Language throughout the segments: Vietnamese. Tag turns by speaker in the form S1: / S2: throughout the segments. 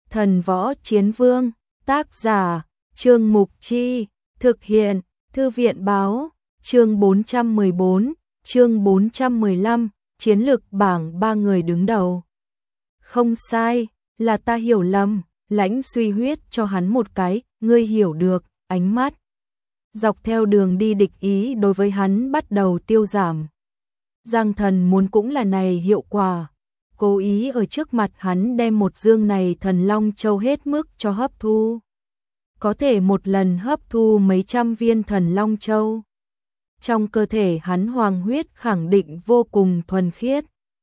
S1: Thần Võ Chiến Vương, tác giả, Trương Mục Chi, thực hiện, Thư viện Báo, chương 414, chương 415, chiến lược bảng 3 người đứng đầu. Không sai, là ta hiểu lầm, Lãnh Suy Huyết cho hắn một cái, ngươi hiểu được, ánh mắt. Dọc theo đường đi địch ý đối với hắn bắt đầu tiêu giảm. Giang Thần muốn cũng là này hiệu quả. Cố ý ở trước mặt hắn đem một dương này thần long châu hết mức cho hấp thu. Có thể một lần hấp thu mấy trăm viên thần long châu. Trong cơ thể hắn hoàng huyết khẳng định vô cùng thuần khiết.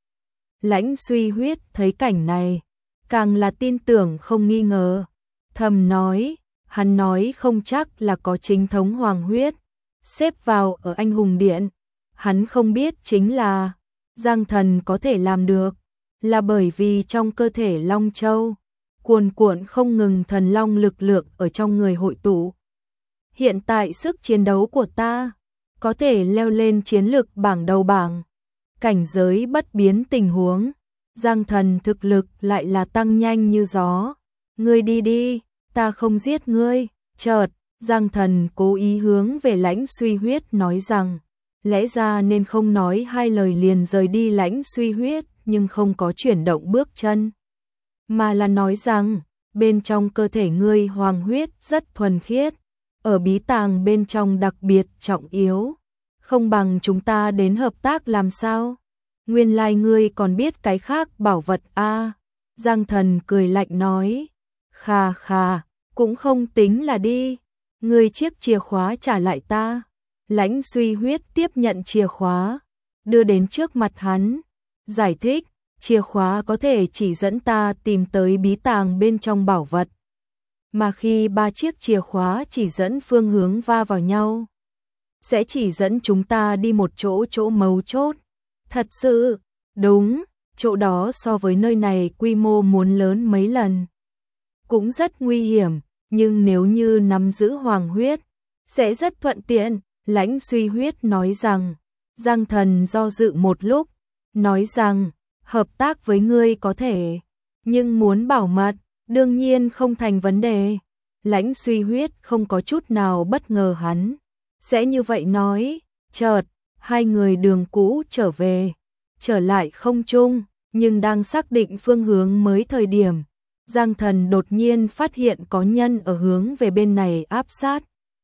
S1: Lãnh Suy Huyết thấy cảnh này, càng là tin tưởng không nghi ngờ. Thầm nói, hắn nói không chắc là có chính thống hoàng huyết, xếp vào ở anh hùng điện. Hắn không biết chính là, Giang Thần có thể làm được, là bởi vì trong cơ thể Long Châu, cuồn cuộn không ngừng thần long lực lượng ở trong người hội tụ. Hiện tại sức chiến đấu của ta, có thể leo lên chiến lược bảng đầu bảng. Cảnh giới bất biến tình huống, Giang Thần thực lực lại là tăng nhanh như gió. Ngươi đi đi, ta không giết ngươi. Chợt, Giang Thần cố ý hướng về Lãnh Suy Huyết nói rằng, lẽ ra nên không nói hai lời liền rời đi. Lãnh Suy Huyết nhưng không có chuyển động bước chân, mà là nói rằng, bên trong cơ thể ngươi hoàng huyết rất thuần khiết, ở bí tàng bên trong đặc biệt trọng yếu, không bằng chúng ta đến hợp tác làm sao? Nguyên lai ngươi còn biết cái khác bảo vật a. Giang Thần cười lạnh nói, khà khà, cũng không tính là đi, ngươi chiếc chìa khóa trả lại ta. Lãnh Suy Huyết tiếp nhận chìa khóa, đưa đến trước mặt hắn, giải thích, chìa khóa có thể chỉ dẫn ta tìm tới bí tàng bên trong bảo vật. Mà khi ba chiếc chìa khóa chỉ dẫn phương hướng va vào nhau, sẽ chỉ dẫn chúng ta đi một chỗ mấu chốt. Thật sự, đúng, chỗ đó so với nơi này quy mô muốn lớn mấy lần. Cũng rất nguy hiểm, nhưng nếu như nắm giữ hoàng huyết, sẽ rất thuận tiện. Lãnh Suy Huyết nói rằng, Giang Thần do dự một lúc, nói rằng, hợp tác với ngươi có thể, nhưng muốn bảo mật, đương nhiên không thành vấn đề. Lãnh Suy Huyết không có chút nào bất ngờ hắn sẽ như vậy nói. Chợt, hai người đường cũ trở về, trở lại không trung, nhưng đang xác định phương hướng mới thời điểm, Giang Thần đột nhiên phát hiện có nhân ở hướng về bên này áp sát.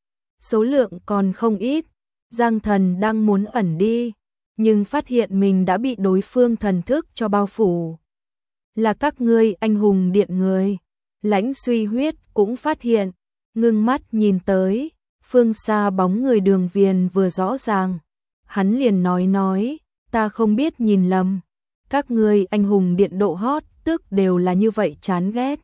S1: Số lượng còn không ít, Giang Thần đang muốn ẩn đi, nhưng phát hiện mình đã bị đối phương thần thức cho bao phủ. Là các ngươi anh hùng điện người. Lãnh Suy Huyết cũng phát hiện, ngưng mắt nhìn tới, phương xa bóng người Đường Viền vừa rõ ràng. Hắn liền nói, ta không biết nhìn lầm, các ngươi anh hùng điện độ hot tức đều là như vậy chán ghét.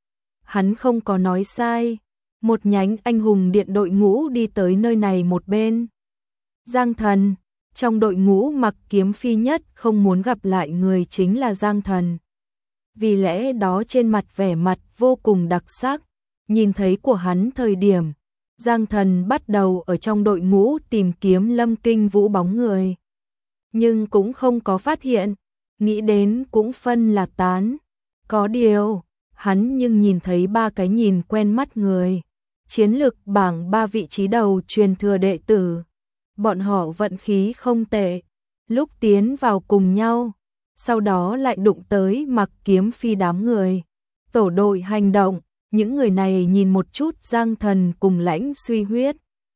S1: Hắn không có nói sai, một nhánh anh hùng điện đội ngũ đi tới nơi này một bên. Giang Thần, trong đội ngũ mặc kiếm phi nhất không muốn gặp lại người chính là Giang Thần. Vì lẽ đó trên mặt vẻ mặt vô cùng đặc sắc, nhìn thấy của hắn thời điểm, Giang Thần bắt đầu ở trong đội ngũ tìm kiếm Lâm Kinh Vũ bóng người. Nhưng cũng không có phát hiện, nghĩ đến cũng phân là tán. Có điều, hắn nhưng nhìn thấy ba cái nhìn quen mắt người. Chiến lược bảng 3 vị trí đầu truyền thừa đệ tử. Bọn họ vận khí không tệ, lúc tiến vào cùng nhau, sau đó lại đụng tới mặc kiếm phi đám người. Tổ đội hành động, những người này nhìn một chút Giang Thần cùng Lãnh Suy Huyết.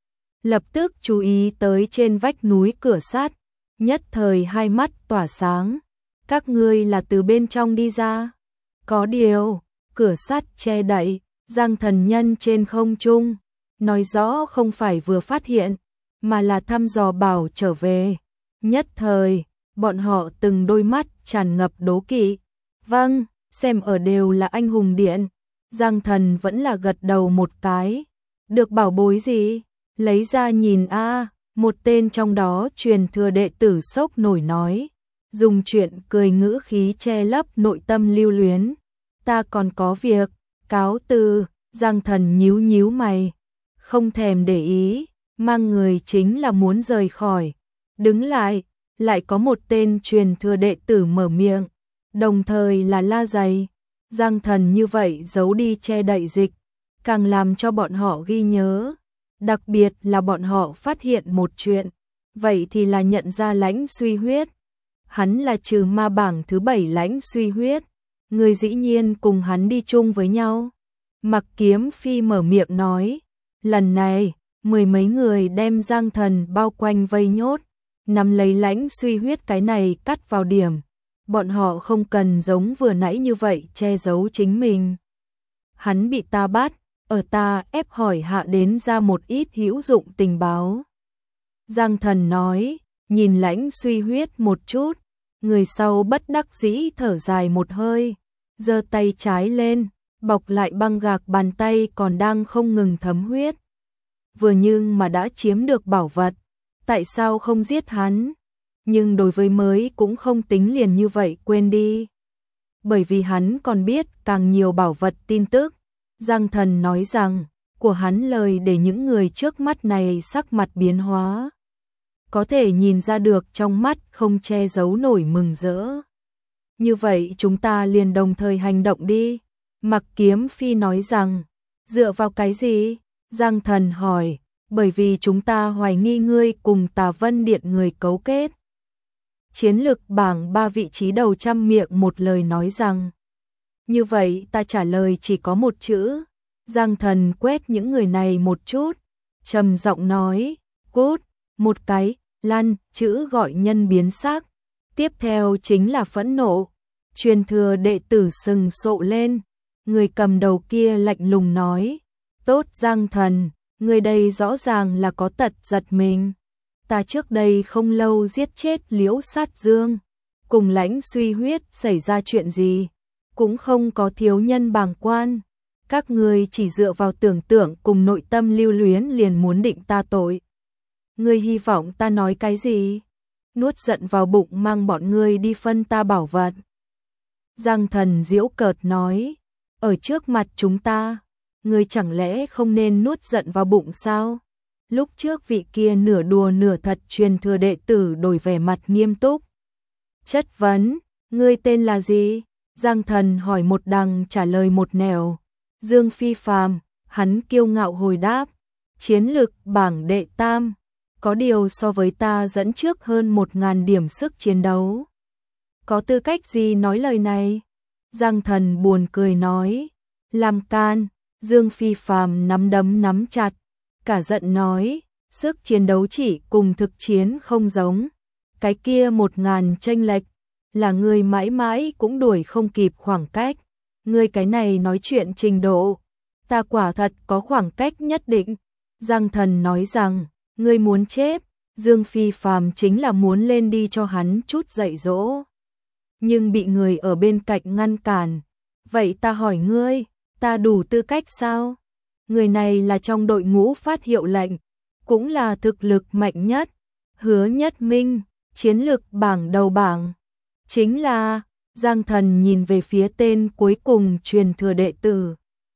S1: Lập tức chú ý tới trên vách núi cửa sắt, nhất thời hai mắt tỏa sáng. Các ngươi là từ bên trong đi ra? Có điều, cửa sắt che đậy, Giang Thần nhân trên không trung, nói rõ không phải vừa phát hiện, mà là thăm dò bảo trở về. Nhất thời, bọn họ từng đôi mắt tràn ngập đố kỵ. Vâng, xem ở đều là anh hùng điện. Giang Thần vẫn là gật đầu một cái. Được bảo bối gì? Lấy ra nhìn a. Một tên trong đó truyền thừa đệ tử sốc nổi nói, dùng chuyện cười ngữ khí che lấp nội tâm lưu luyến. Ta còn có việc, cáo từ. Giang Thần nhíu nhíu mày, không thèm để ý, mang người chính là muốn rời khỏi. Đứng lại có một tên truyền thừa đệ tử mở miệng, đồng thời là La Giày. Giang Thần như vậy giấu đi che đậy dịch, càng làm cho bọn họ ghi nhớ. Đặc biệt là bọn họ phát hiện một chuyện, vậy thì là nhận ra Lãnh Suy Huyết. Hắn là trừ ma bảng thứ 7 Lãnh Suy Huyết, người dĩ nhiên cùng hắn đi chung với nhau. Mặc Kiếm Phi mở miệng nói, lần này, 10 mấy người đem Giang Thần bao quanh vây nhốt, nắm lấy Lãnh Suy Huyết cái này cắt vào điểm. Bọn họ không cần giống vừa nãy như vậy che giấu chính mình. Hắn bị ta bắt, ở ta ép hỏi hạ đến ra một ít hữu dụng tình báo. Giang Thần nói, nhìn Lãnh Suy Huyết một chút, người sau bất đắc dĩ thở dài một hơi, giơ tay trái lên, bọc lại băng gạc bàn tay còn đang không ngừng thấm huyết. Vừa nhưng mà đã chiếm được bảo vật, tại sao không giết hắn? Nhưng đối với mới cũng không tính liền như vậy quên đi. Bởi vì hắn còn biết càng nhiều bảo vật tin tức. Giang Thần nói rằng, của hắn lời để những người trước mắt này sắc mặt biến hóa. Có thể nhìn ra được trong mắt không che giấu nổi mừng rỡ. Như vậy chúng ta liền đồng thời hành động đi. Mặc Kiếm Phi nói rằng, dựa vào cái gì? Giang Thần hỏi, bởi vì chúng ta hoài nghi ngươi cùng Tà Vân Điện người cấu kết. Chiến lực bảng 3 vị trí đầu trăm miệng một lời nói rằng, như vậy ta trả lời chỉ có một chữ. Giang Thần quét những người này một chút, trầm giọng nói, cút, một cái, lăn, chữ gọi nhân biến sắc. Tiếp theo chính là phẫn nộ. Truyền thừa đệ tử sừng sộ lên, người cầm đầu kia lạnh lùng nói, tốt Giang Thần, người đây rõ ràng là có tật giật mình. Ta trước đây không lâu giết chết Liễu Sát Dương, cùng Lãnh Suy Huyết xảy ra chuyện gì, cũng không có thiếu nhân bàng quan. Các người chỉ dựa vào tưởng tượng cùng nội tâm lưu luyến liền muốn định ta tội. Ngươi hy vọng ta nói cái gì? Nuốt giận vào bụng mang bọn ngươi đi phân ta bảo vật. Giang Thần giễu cợt nói, ở trước mặt chúng ta, ngươi chẳng lẽ không nên nuốt giận vào bụng sao? Lúc trước vị kia nửa đùa nửa thật truyền thừa đệ tử đổi vẻ mặt nghiêm túc. Chất vấn, ngươi tên là gì? Giang Thần hỏi một đằng trả lời một nẻo. Dương Phi Phàm, hắn kiêu ngạo hồi đáp, chiến lực bảng đệ tam, có điều so với ta dẫn trước hơn 1000 điểm sức chiến đấu. Có tư cách gì nói lời này? Giang Thần buồn cười nói, làm can. Dương Phi Phàm nắm đấm nắm chặt, cả giận nói, sức chiến đấu chỉ cùng thực chiến không giống, cái kia 1000 chênh lệch, là người mãi mãi cũng đuổi không kịp khoảng cách. Ngươi cái này nói chuyện trình độ, ta quả thật có khoảng cách nhất định. Giang Thần nói rằng, ngươi muốn chết. Dương Phi Phàm chính là muốn lên đi cho hắn chút dạy dỗ, nhưng bị người ở bên cạnh ngăn cản. Vậy ta hỏi ngươi, ta đủ tư cách sao? Người này là trong đội ngũ phát hiệu lệnh, cũng là thực lực mạnh nhất. Hứa Nhất Minh, chiến lực bảng đầu bảng, chính là. Giang Thần nhìn về phía tên cuối cùng truyền thừa đệ tử,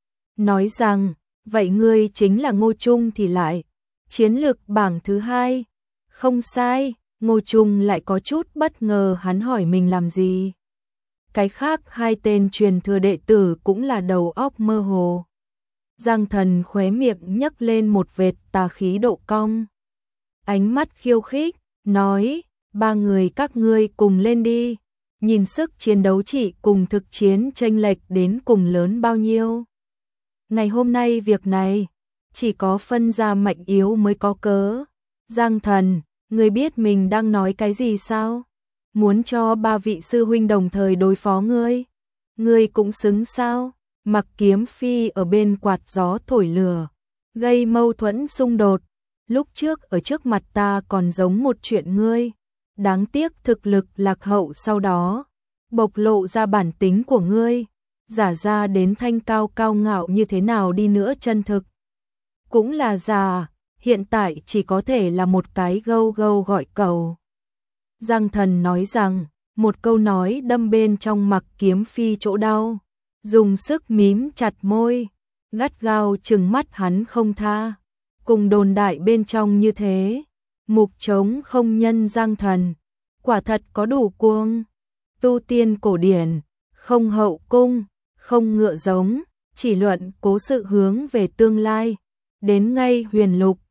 S1: nói rằng, vậy ngươi chính là Ngô Trung thì lại, chiến lực bảng thứ 2. Không sai, Ngô Trung lại có chút bất ngờ hắn hỏi mình làm gì. Cái khác hai tên truyền thừa đệ tử cũng là đầu óc mơ hồ. Giang Thần khóe miệng nhấc lên một vệt tà khí độ cong. Ánh mắt khiêu khích, nói, 3 người các ngươi cùng lên đi. Nhìn sức chiến đấu chỉ cùng thực chiến chênh lệch đến cùng lớn bao nhiêu. Ngày hôm nay việc này, chỉ có phân ra mạnh yếu mới có cớ. Giang Thần, ngươi biết mình đang nói cái gì sao? Muốn cho 3 vị sư huynh đồng thời đối phó ngươi? Ngươi cũng xứng sao? Mặc Kiếm Phi ở bên quạt gió thổi lửa, gây mâu thuẫn xung đột. Lúc trước ở trước mặt ta còn giống một chuyện ngươi. Đáng tiếc thực lực lạc hậu sau đó, bộc lộ ra bản tính của ngươi, giả ra đến thanh cao cao ngạo như thế nào đi nữa chân thực. Cũng là giả, hiện tại chỉ có thể là một cái gâu gâu gọi cầu. Giang Thần nói rằng, một câu nói đâm bên trong Mặc Kiếm Phi chỗ đau, dùng sức mím chặt môi, gắt gao trừng mắt hắn không tha. Cùng đồn đại bên trong như thế, mục trống không nhân Giang Thần, quả thật có đủ cuồng. Tu tiên cổ điển, không hậu cung, không ngựa giống, chỉ luận cố sự hướng về tương lai. Đến ngay Huyền Lục,